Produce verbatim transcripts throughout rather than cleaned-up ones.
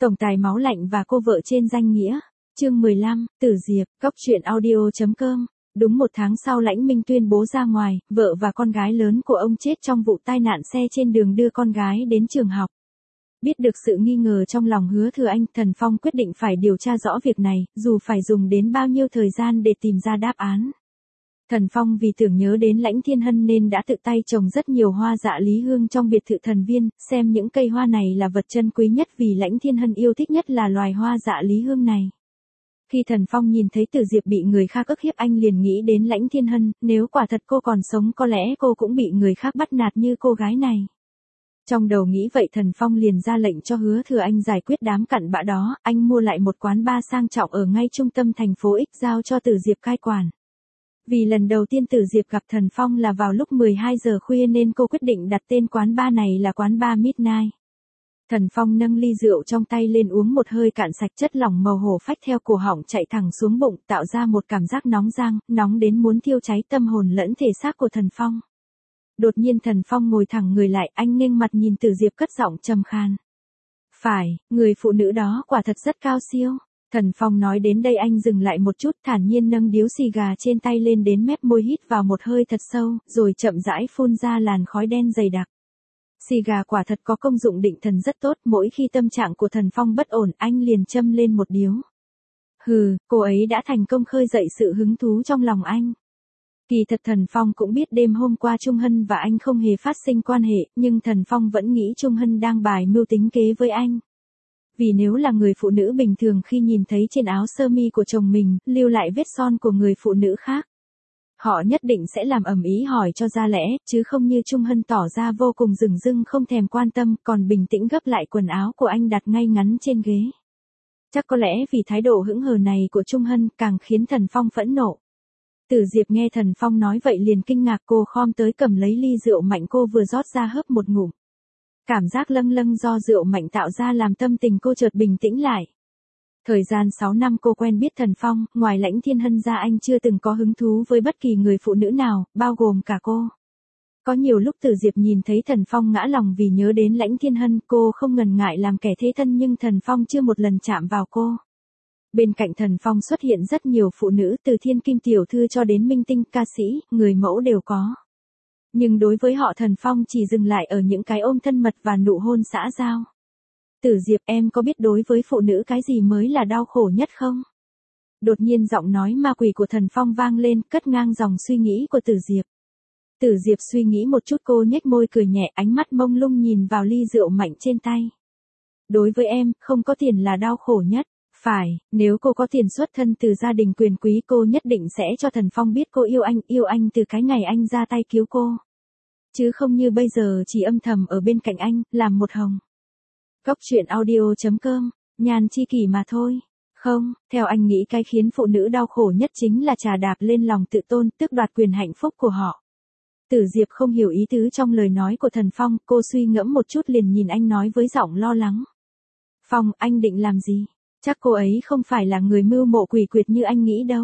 Tổng tài máu lạnh và cô vợ trên danh nghĩa. Chương mười lăm, Tử Diệp, Cóc truyện audio chấm com. Đúng một tháng sau Lãnh Minh tuyên bố ra ngoài, vợ và con gái lớn của ông chết trong vụ tai nạn xe trên đường đưa con gái đến trường học. Biết được sự nghi ngờ trong lòng Hứa Thừa Anh, Thần Phong quyết định phải điều tra rõ việc này, dù phải dùng đến bao nhiêu thời gian để tìm ra đáp án. Thần Phong vì tưởng nhớ đến Lãnh Thiên Hân nên đã tự tay trồng rất nhiều hoa dạ lý hương trong biệt thự Thần Viên, xem những cây hoa này là vật chân quý nhất vì Lãnh Thiên Hân yêu thích nhất là loài hoa dạ lý hương này. Khi Thần Phong nhìn thấy Tử Diệp bị người khác ức hiếp anh liền nghĩ đến Lãnh Thiên Hân, nếu quả thật cô còn sống có lẽ cô cũng bị người khác bắt nạt như cô gái này. Trong đầu nghĩ vậy Thần Phong liền ra lệnh cho Hứa Thừa Anh giải quyết đám cặn bã đó, anh mua lại một quán bar sang trọng ở ngay trung tâm thành phố X giao cho Tử Diệp cai quản. Vì lần đầu tiên Tử Diệp gặp Thần Phong là vào lúc mười hai giờ khuya nên cô quyết định đặt tên quán bar này là quán bar Midnight. Thần Phong nâng ly rượu trong tay lên uống một hơi cạn sạch, chất lỏng màu hổ phách theo cổ họng chạy thẳng xuống bụng, tạo ra một cảm giác nóng rang, nóng đến muốn thiêu cháy tâm hồn lẫn thể xác của Thần Phong. Đột nhiên Thần Phong ngồi thẳng người lại, anh nghênh mặt nhìn Tử Diệp cất giọng trầm khan. Phải, người phụ nữ đó quả thật rất cao siêu. Thần Phong nói đến đây anh dừng lại một chút, thản nhiên nâng điếu xì gà trên tay lên đến mép môi hít vào một hơi thật sâu, rồi chậm rãi phun ra làn khói đen dày đặc. Xì gà quả thật có công dụng định thần rất tốt, mỗi khi tâm trạng của Thần Phong bất ổn, anh liền châm lên một điếu. Hừ, cô ấy đã thành công khơi dậy sự hứng thú trong lòng anh. Kỳ thật Thần Phong cũng biết đêm hôm qua Trung Hân và anh không hề phát sinh quan hệ, nhưng Thần Phong vẫn nghĩ Trung Hân đang bài mưu tính kế với anh. Vì nếu là người phụ nữ bình thường khi nhìn thấy trên áo sơ mi của chồng mình, lưu lại vết son của người phụ nữ khác, họ nhất định sẽ làm ầm ĩ hỏi cho ra lẽ, chứ không như Trung Hân tỏ ra vô cùng dửng dưng không thèm quan tâm, còn bình tĩnh gấp lại quần áo của anh đặt ngay ngắn trên ghế. Chắc có lẽ vì thái độ hững hờ này của Trung Hân càng khiến Thần Phong phẫn nộ. Tử Diệp nghe Thần Phong nói vậy liền kinh ngạc, cô khom tới cầm lấy ly rượu mạnh cô vừa rót ra hớp một ngụm. Cảm giác lâng lâng do rượu mạnh tạo ra làm tâm tình cô chợt bình tĩnh lại. Thời gian sáu năm cô quen biết Thần Phong, ngoài Lãnh Thiên Hân ra anh chưa từng có hứng thú với bất kỳ người phụ nữ nào, bao gồm cả cô. Có nhiều lúc Tử Diệp nhìn thấy Thần Phong ngã lòng vì nhớ đến Lãnh Thiên Hân, cô không ngần ngại làm kẻ thế thân nhưng Thần Phong chưa một lần chạm vào cô. Bên cạnh Thần Phong xuất hiện rất nhiều phụ nữ, từ thiên kim tiểu thư cho đến minh tinh, ca sĩ, người mẫu đều có. Nhưng đối với họ Thần Phong chỉ dừng lại ở những cái ôm thân mật và nụ hôn xã giao. Tử Diệp, em có biết đối với phụ nữ cái gì mới là đau khổ nhất không? Đột nhiên giọng nói ma quỷ của Thần Phong vang lên, cất ngang dòng suy nghĩ của Tử Diệp. Tử Diệp suy nghĩ một chút, cô nhếch môi cười nhẹ, ánh mắt mông lung nhìn vào ly rượu mạnh trên tay. Đối với em, không có tiền là đau khổ nhất. Phải, nếu cô có tiền xuất thân từ gia đình quyền quý cô nhất định sẽ cho Thần Phong biết cô yêu anh, yêu anh từ cái ngày anh ra tay cứu cô. Chứ không như bây giờ chỉ âm thầm ở bên cạnh anh, làm một hồng. Cóc truyện audio chấm com, nhàn chi kỷ mà thôi. Không, theo anh nghĩ cái khiến phụ nữ đau khổ nhất chính là trà đạp lên lòng tự tôn, tước đoạt quyền hạnh phúc của họ. Tử Diệp không hiểu ý tứ trong lời nói của Thần Phong, cô suy ngẫm một chút liền nhìn anh nói với giọng lo lắng. Phong, anh định làm gì? Chắc cô ấy không phải là người mưu mộ quỷ quyệt như anh nghĩ đâu.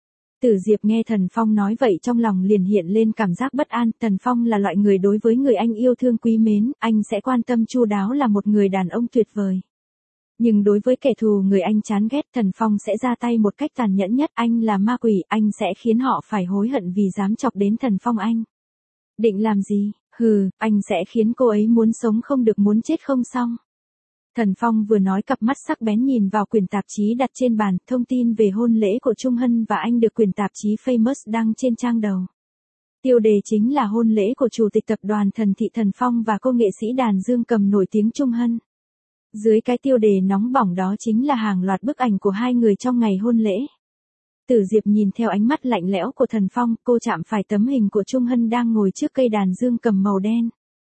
Tử Diệp nghe Thần Phong nói vậy trong lòng liền hiện lên cảm giác bất an, Thần Phong là loại người đối với người anh yêu thương quý mến, anh sẽ quan tâm chu đáo là một người đàn ông tuyệt vời. Nhưng đối với kẻ thù người anh chán ghét, Thần Phong sẽ ra tay một cách tàn nhẫn nhất, anh là ma quỷ, anh sẽ khiến họ phải hối hận vì dám chọc đến Thần Phong anh. Định làm gì? Hừ, anh sẽ khiến cô ấy muốn sống không được muốn chết không xong. Thần Phong vừa nói cặp mắt sắc bén nhìn vào quyển tạp chí đặt trên bàn, thông tin về hôn lễ của Trung Hân và anh được quyển tạp chí Famous đăng trên trang đầu. Tiêu đề chính là hôn lễ của chủ tịch tập đoàn Thần Thị Thần Phong và cô nghệ sĩ đàn dương cầm nổi tiếng Trung Hân. Dưới cái tiêu đề nóng bỏng đó chính là hàng loạt bức ảnh của hai người trong ngày hôn lễ. Tử Diệp nhìn theo ánh mắt lạnh lẽo của Thần Phong, cô chạm phải tấm hình của Trung Hân đang ngồi trước cây đàn dương cầm màu đen.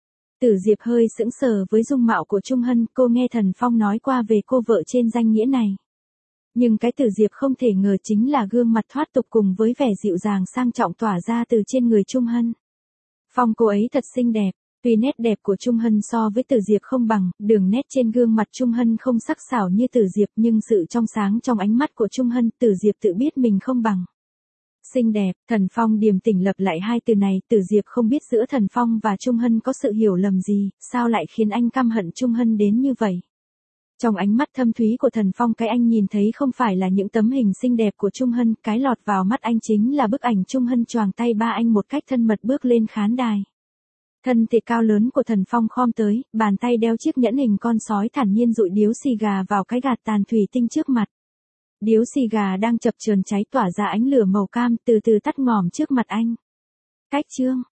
Tử Diệp hơi sững sờ với dung mạo của Trung Hân, cô nghe Thần Phong nói qua về cô vợ trên danh nghĩa này. Nhưng cái Tử Diệp không thể ngờ chính là gương mặt thoát tục cùng với vẻ dịu dàng sang trọng tỏa ra từ trên người Trung Hân. Phong, cô ấy thật xinh đẹp, tuy nét đẹp của Trung Hân so với Tử Diệp không bằng, đường nét trên gương mặt Trung Hân không sắc sảo như Tử Diệp nhưng sự trong sáng trong ánh mắt của Trung Hân, Tử Diệp tự biết mình không bằng. Xinh đẹp, Thần Phong điềm tĩnh lập lại hai từ này, Tử Diệp không biết giữa Thần Phong và Trung Hân có sự hiểu lầm gì, sao lại khiến anh căm hận Trung Hân đến như vậy. Trong ánh mắt thâm thúy của Thần Phong, cái anh nhìn thấy không phải là những tấm hình xinh đẹp của Trung Hân, cái lọt vào mắt anh chính là bức ảnh Trung Hân choàng tay ba anh một cách thân mật bước lên khán đài. Thân thể cao lớn của Thần Phong khom tới, bàn tay đeo chiếc nhẫn hình con sói thản nhiên dụi điếu xì gà vào cái gạt tàn thủy tinh trước mặt. Điếu xì gà đang chập chờn cháy tỏa ra ánh lửa màu cam, từ từ tắt ngòm trước mặt anh. Cách chương